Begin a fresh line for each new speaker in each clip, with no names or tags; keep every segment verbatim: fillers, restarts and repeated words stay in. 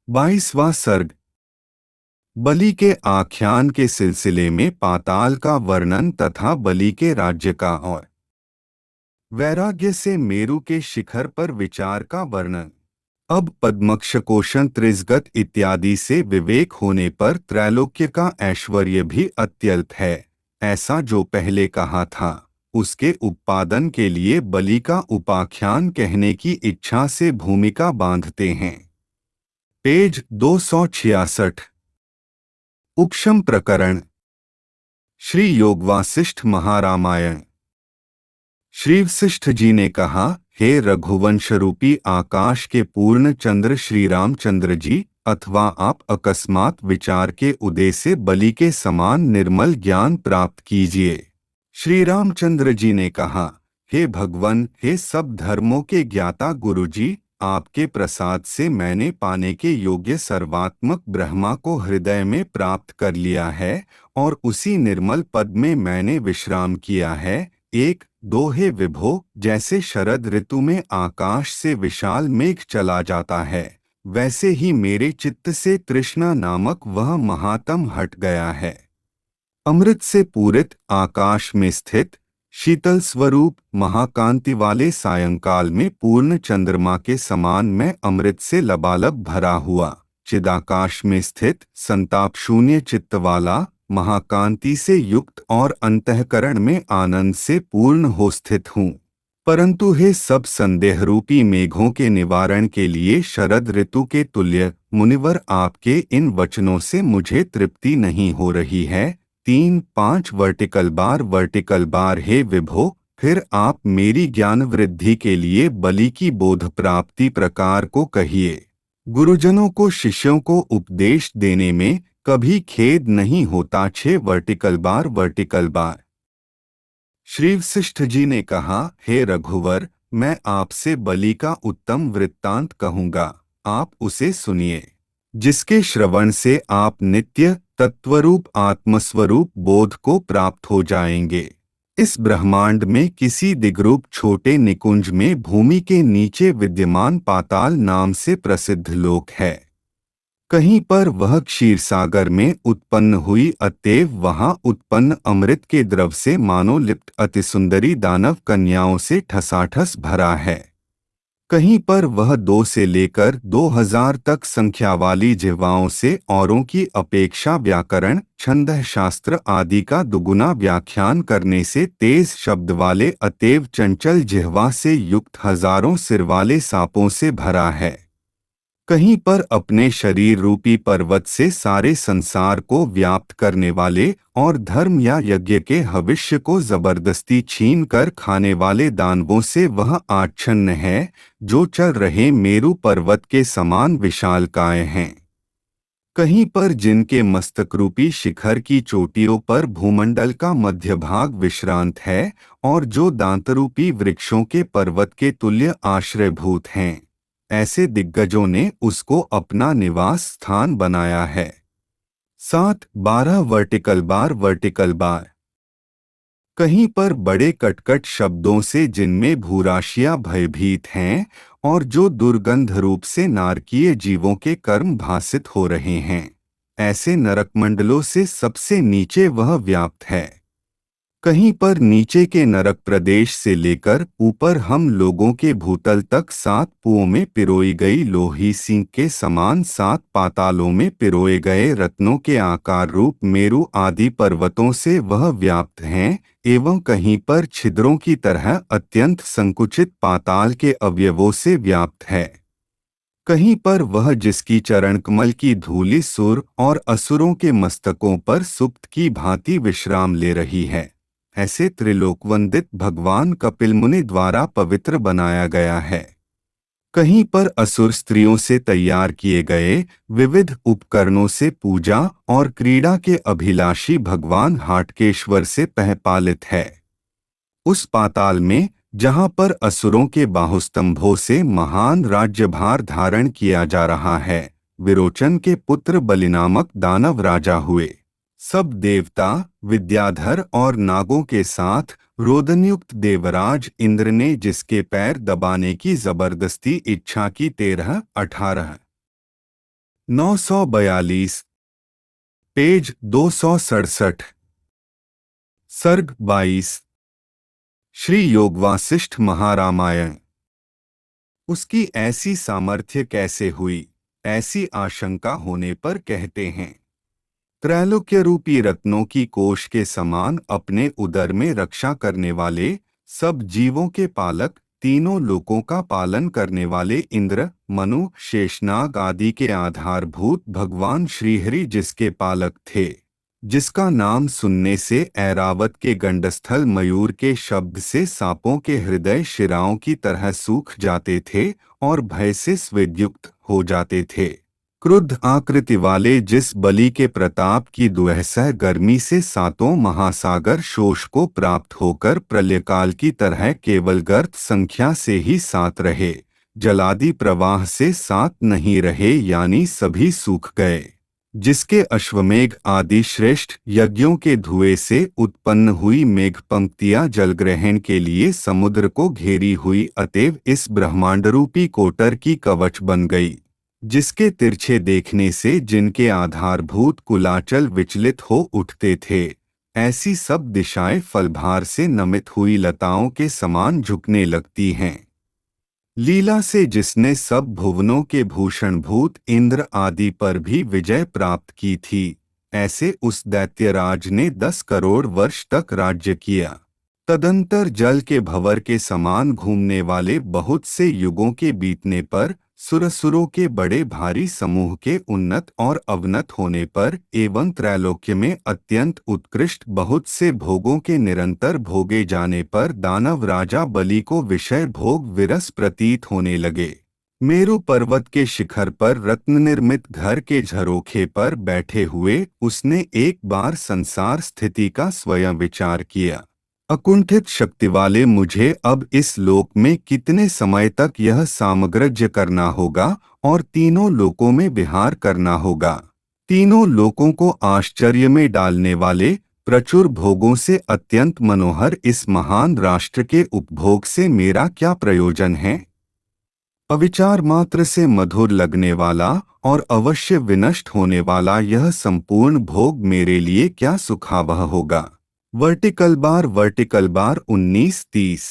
बाईसवां सर्ग। बलि के आख्यान के सिलसिले में पाताल का वर्णन तथा बलि के राज्य का और वैराग्य से मेरु के शिखर पर विचार का वर्णन। अब पद्मक्षकोशन त्रिजगत इत्यादि से विवेक होने पर त्रैलोक्य का ऐश्वर्य भी अत्यल्प है, ऐसा जो पहले कहा था। उसके उत्पादन के लिए बलि का उपाख्यान कहने की इच्छा से भूमिका बांधते हैं। पेज दो सौ छियासठ। उपशम प्रकरण। श्री योगवासिष्ठ महारामायण। श्री वशिष्ठ जी ने कहा, हे रघुवंश रूपी आकाश के पूर्ण चंद्र श्री रामचंद्र जी, अथवा आप अकस्मात विचार के उदय से बलि के समान निर्मल ज्ञान प्राप्त कीजिए। श्री रामचंद्र जी ने कहा, हे भगवन, हे सब धर्मों के ज्ञाता गुरुजी, आपके प्रसाद से मैंने पाने के योग्य सर्वात्मक ब्रह्मा को हृदय में प्राप्त कर लिया है और उसी निर्मल पद में मैंने विश्राम किया है। एक दो हे विभो, जैसे शरद ऋतु में आकाश से विशाल मेघ चला जाता है, वैसे ही मेरे चित्त से तृष्णा नामक वह महातम हट गया है। अमृत से पूरित आकाश में स्थित शीतल स्वरूप महाकांति वाले सायंकाल में पूर्ण चंद्रमा के समान मैं अमृत से लबालब भरा हुआ चिदाकाश में स्थित संताप शून्य चित्त वाला महाकांति से युक्त और अंतःकरण में आनंद से पूर्ण हो स्थित हूँ। परंतु हे सब संदेह रूपी मेघों के निवारण के लिए शरद ऋतु के तुल्य मुनिवर, आपके इन वचनों से मुझे तृप्ति नहीं हो रही है। तीन पांच वर्टिकल बार वर्टिकल बार हे विभो, फिर आप मेरी ज्ञान वृद्धि के लिए बलि की बोध प्राप्ति प्रकार को कहिए। गुरुजनों को शिष्यों को उपदेश देने में कभी खेद नहीं होता। छह vertical bar vertical bar. Shri Vashishtha ji ने कहा, हे रघुवर, मैं आपसे बलि का उत्तम वृत्तांत कहूँगा, आप उसे सुनिए, जिसके श्रवण से आप नित्य तत्वरूप आत्मस्वरूप बोध को प्राप्त हो जाएंगे। इस ब्रह्मांड में किसी दिग्रूप छोटे निकुंज में भूमि के नीचे विद्यमान पाताल नाम से प्रसिद्ध लोक है। कहीं पर वह क्षीरसागर में उत्पन्न हुई, अतएव वहां उत्पन्न अमृत के द्रव से मानो लिप्त अतिसुंदरी दानव कन्याओं से ठसाठस भरा है। कहीं पर वह दो से लेकर दो हजार तक संख्या वाली जिह्वाओं से औरों की अपेक्षा व्याकरण, छंद शास्त्र आदि का दुगुना व्याख्यान करने से तेज शब्द वाले अतएव चंचल जिह्वा से युक्त हजारों सिर वाले सांपों से भरा है। कहीं पर अपने शरीर रूपी पर्वत से सारे संसार को व्याप्त करने वाले और धर्म या यज्ञ के हविष्य को जबरदस्ती छीन कर खाने वाले दानवों से वह आच्छन्न है, जो चल रहे मेरु पर्वत के समान विशालकाय हैं। कहीं पर जिनके मस्तक रूपी शिखर की चोटियों पर भूमंडल का मध्य भाग विश्रांत है और जो दांतरूपी वृक्षों के पर्वत के तुल्य आश्रयभूत हैं, ऐसे दिग्गजों ने उसको अपना निवास स्थान बनाया है। सात बारह वर्टिकल बार वर्टिकल बार। कहीं पर बड़े कटकट शब्दों से जिनमें भूराशियां भयभीत हैं और जो दुर्गंध रूप से नारकीय जीवों के कर्म भासित हो रहे हैं, ऐसे नरकमंडलों से सबसे नीचे वह व्याप्त है। कहीं पर नीचे के नरक प्रदेश से लेकर ऊपर हम लोगों के भूतल तक सात पुओं में पिरोई गई लोही सिंह के समान सात पातालों में पिरोए गए रत्नों के आकार रूप मेरु आदि पर्वतों से वह व्याप्त हैं, एवं कहीं पर छिद्रों की तरह अत्यंत संकुचित पाताल के अवयवों से व्याप्त है। कहीं पर वह जिसकी चरणकमल की धूलि सुर और असुरों के मस्तकों पर सुप्त की भांति विश्राम ले रही है, ऐसे त्रिलोकवंदित भगवान कपिल मुनि द्वारा पवित्र बनाया गया है। कहीं पर असुर स्त्रियों से तैयार किए गए विविध उपकरणों से पूजा और क्रीड़ा के अभिलाषी भगवान हाटकेश्वर से पहपालित है। उस पाताल में जहाँ पर असुरों के बाहुस्तंभों से महान राज्यभार धारण किया जा रहा है, विरोचन के पुत्र बलि नामक दानव राजा हुए। सब देवता, विद्याधर और नागों के साथ रोदनयुक्त देवराज इंद्र ने जिसके पैर दबाने की जबरदस्ती इच्छा की तेरह अठारह नौ सौ बयालीस, पेज दो सौ सड़सठ। सर्ग बाईस। श्री योग वासिष्ठ महारामायण। उसकी ऐसी सामर्थ्य कैसे हुई, ऐसी आशंका होने पर कहते हैं, त्रैलोक्य रूपी रत्नों की कोश के समान अपने उदर में रक्षा करने वाले, सब जीवों के पालक, तीनों लोकों का पालन करने वाले इंद्र, मनु, शेषनाग आदि के आधारभूत भगवान श्रीहरि जिसके पालक थे, जिसका नाम सुनने से ऐरावत के गंडस्थल मयूर के शब्द से सांपों के हृदय शिराओं की तरह सूख जाते थे और भय से स्वेदयुक्त हो जाते थे, क्रुद्ध आकृति वाले जिस बलि के प्रताप की दुहसह गर्मी से सातों महासागर शोष को प्राप्त होकर प्रलयकाल की तरह केवल गर्त संख्या से ही सात रहे, जलादि प्रवाह से सात नहीं रहे, यानी सभी सूख गए, जिसके अश्वमेघ आदि श्रेष्ठ यज्ञों के धुएं से उत्पन्न हुई मेघ पंक्तियां जलग्रहण के लिए समुद्र को घेरी हुई, अतएव इस ब्रह्मांडरूपी कोटर की कवच बन गई, जिसके तिरछे देखने से जिनके आधारभूत कुलाचल विचलित हो उठते थे, ऐसी सब दिशाएं फलभार से नमित हुई लताओं के समान झुकने लगती हैं। लीला से जिसने सब भुवनों के भूषणभूत इंद्र आदि पर भी विजय प्राप्त की थी, ऐसे उस दैत्यराज ने दस करोड़ वर्ष तक राज्य किया। तदंतर जल के भंवर के समान घूमने वाले बहुत से युगों के बीतने पर, सुरसुरों के बड़े भारी समूह के उन्नत और अवनत होने पर, एवं त्रैलोक्य में अत्यंत उत्कृष्ट बहुत से भोगों के निरंतर भोगे जाने पर दानव राजा बलि को विषय भोग विरस प्रतीत होने लगे। मेरु पर्वत के शिखर पर रत्न निर्मित घर के झरोखे पर बैठे हुए उसने एक बार संसार स्थिति का स्वयं विचार किया। अकुंठित शक्ति वाले मुझे अब इस लोक में कितने समय तक यह सामग्रज्य करना होगा और तीनों लोकों में विहार करना होगा। तीनों लोकों को आश्चर्य में डालने वाले प्रचुर भोगों से अत्यंत मनोहर इस महान राष्ट्र के उपभोग से मेरा क्या प्रयोजन है। अविचार मात्र से मधुर लगने वाला और अवश्य विनष्ट होने वाला यह संपूर्ण भोग मेरे लिए क्या सुखावह होगा। वर्टिकल बार वर्टिकल बार उन्नीस तीस।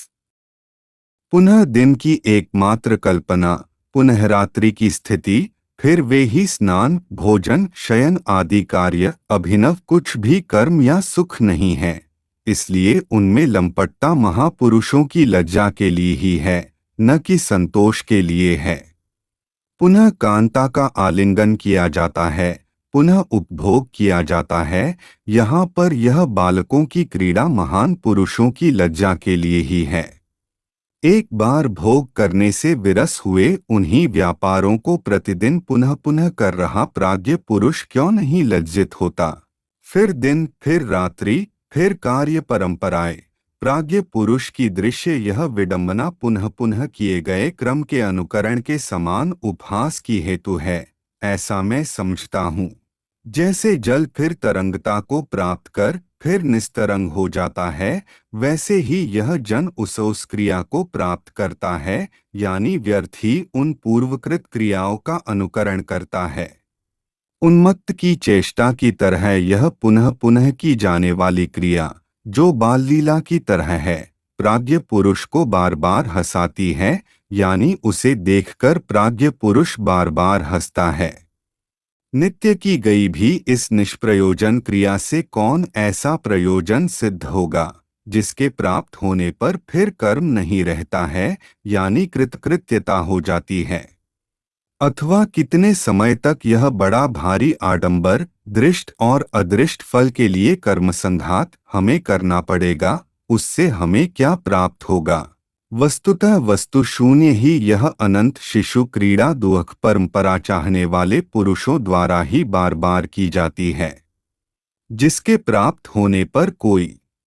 पुनः दिन की एकमात्र कल्पना, पुनः रात्रि की स्थिति, फिर वे ही स्नान, भोजन, शयन आदि कार्य, अभिनव कुछ भी कर्म या सुख नहीं है, इसलिए उनमें लंपटता महापुरुषों की लज्जा के लिए ही है, न कि संतोष के लिए है। पुनः कांता का आलिंगन किया जाता है, पुनः उपभोग किया जाता है, यहाँ पर यह बालकों की क्रीड़ा महान पुरुषों की लज्जा के लिए ही है। एक बार भोग करने से विरस हुए उन्हीं व्यापारों को प्रतिदिन पुनः पुनः कर रहा प्राज्ञ पुरुष क्यों नहीं लज्जित होता। फिर दिन, फिर रात्रि, फिर कार्य परंपराएं, प्राज्ञ पुरुष की दृश्य यह विडंबना पुनः पुनः किए गए क्रम के अनुकरण के समान उपहास की हेतु है, ऐसा मैं समझता हूँ। जैसे जल फिर तरंगता को प्राप्त कर फिर निस्तरंग हो जाता है, वैसे ही यह जन उस उस क्रिया को प्राप्त करता है, यानी व्यर्थ ही उन पूर्वकृत क्रियाओं का अनुकरण करता है। उन्मत्त की चेष्टा की तरह यह पुनः पुनः की जाने वाली क्रिया, जो बाल लीला की तरह है, प्राज्ञ पुरुष को बार बार हंसाती है, यानी उसे देखकर प्राज्ञ पुरुष बार बार हंसता है। नित्य की गई भी इस निष्प्रयोजन क्रिया से कौन ऐसा प्रयोजन सिद्ध होगा, जिसके प्राप्त होने पर फिर कर्म नहीं रहता है, यानी कृतकृत्यता हो जाती है। अथवा कितने समय तक यह बड़ा भारी आडंबर, दृष्ट और अदृष्ट फल के लिए कर्मसंघात हमें करना पड़ेगा, उससे हमें क्या प्राप्त होगा। वस्तुतः वस्तु शून्य ही यह अनंत शिशु क्रीड़ा दुख परंपरा चाहने वाले पुरुषों द्वारा ही बार बार की जाती है, जिसके प्राप्त होने पर कोई।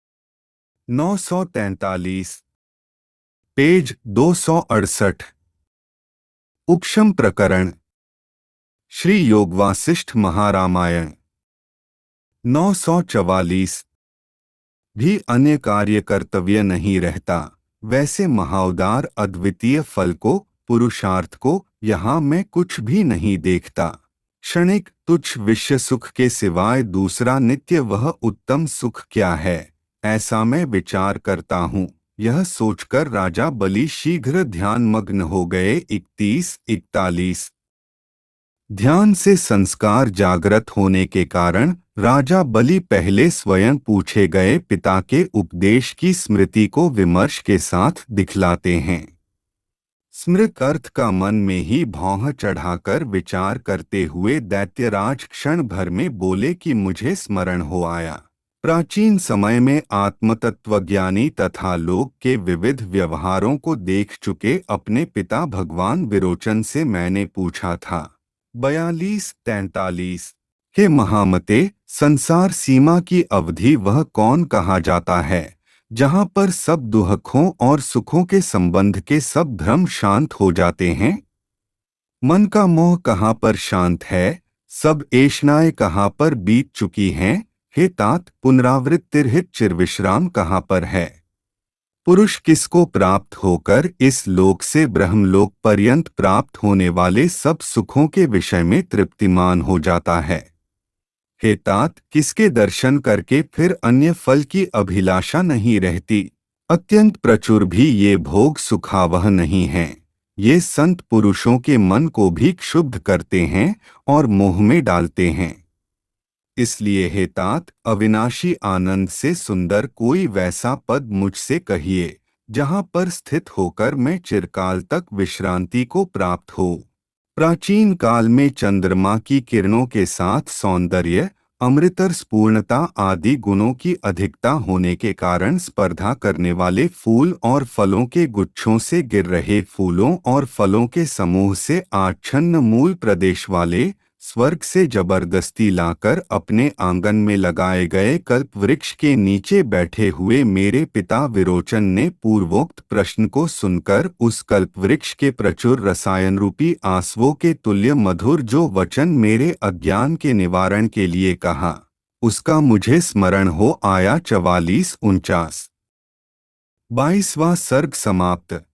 नौ सौ तैंतालीस, पेज दो सौ अड़सठ। उपशम प्रकरण, श्री योग वासिष्ठ महारामायण। नौ सौ चवालीस। भी अन्य कार्य कर्तव्य नहीं रहता, वैसे महाउदार अद्वितीय फल को, पुरुषार्थ को यहाँ मैं कुछ भी नहीं देखता। क्षणिक तुच्छ विषय सुख के सिवाय दूसरा नित्य वह उत्तम सुख क्या है, ऐसा मैं विचार करता हूँ। यह सोचकर राजा बलि शीघ्र ध्यानमग्न हो गए। इकतीस इकतालीस ध्यान से संस्कार जागृत होने के कारण राजा बलि पहले स्वयं पूछे गए पिता के उपदेश की स्मृति को विमर्श के साथ दिखलाते हैं। स्मृत अर्थ का मन में ही भौह चढ़ाकर विचार करते हुए दैत्यराज क्षण भर में बोले कि मुझे स्मरण हो आया। प्राचीन समय में आत्मतत्वज्ञानी तथा लोक के विविध व्यवहारों को देख चुके अपने पिता भगवान विरोचन से मैंने पूछा था। बयालीस तैंतालीस के महामते संसार सीमा की अवधि वह कौन कहा जाता है जहाँ पर सब दुखों और सुखों के संबंध के सब भ्रम शांत हो जाते हैं? मन का मोह कहाँ पर शांत है? सब ऐषणाएं कहाँ पर बीत चुकी हैं? हे तात, पुनरावृत्तिरहित चिरविश्राम कहाँ पर है? पुरुष किसको प्राप्त होकर इस लोक से ब्रह्मलोक पर्यंत प्राप्त होने वाले सब सुखों के विषय में तृप्तिमान हो जाता है? हे तात, किसके दर्शन करके फिर अन्य फल की अभिलाषा नहीं रहती? अत्यंत प्रचुर भी ये भोग सुखावह नहीं हैं। ये संत पुरुषों के मन को भी क्षुब्ध करते हैं और मोह में डालते हैं। इसलिए हे तात, अविनाशी आनंद से सुंदर कोई वैसा पद मुझसे कहिए जहाँ पर स्थित होकर मैं चिरकाल तक विश्रांति को प्राप्त हो। प्राचीन काल में चंद्रमा की किरणों के साथ सौंदर्य, अमृतर स्पूर्णता आदि गुणों की अधिकता होने के कारण स्पर्धा करने वाले फूल और फलों के गुच्छों से गिर रहे फूलों और फलों के समूह से आच्छन्न मूल प्रदेश वाले स्वर्ग से जबरदस्ती लाकर अपने आंगन में लगाए गए कल्प वृक्ष के नीचे बैठे हुए मेरे पिता विरोचन ने पूर्वोक्त प्रश्न को सुनकर उस कल्प वृक्ष के प्रचुर रसायन रूपी आंसुओं के तुल्य मधुर जो वचन मेरे अज्ञान के निवारण के लिए कहा, उसका मुझे स्मरण हो आया। चवालीस उनचास बाईसवां सर्ग समाप्त।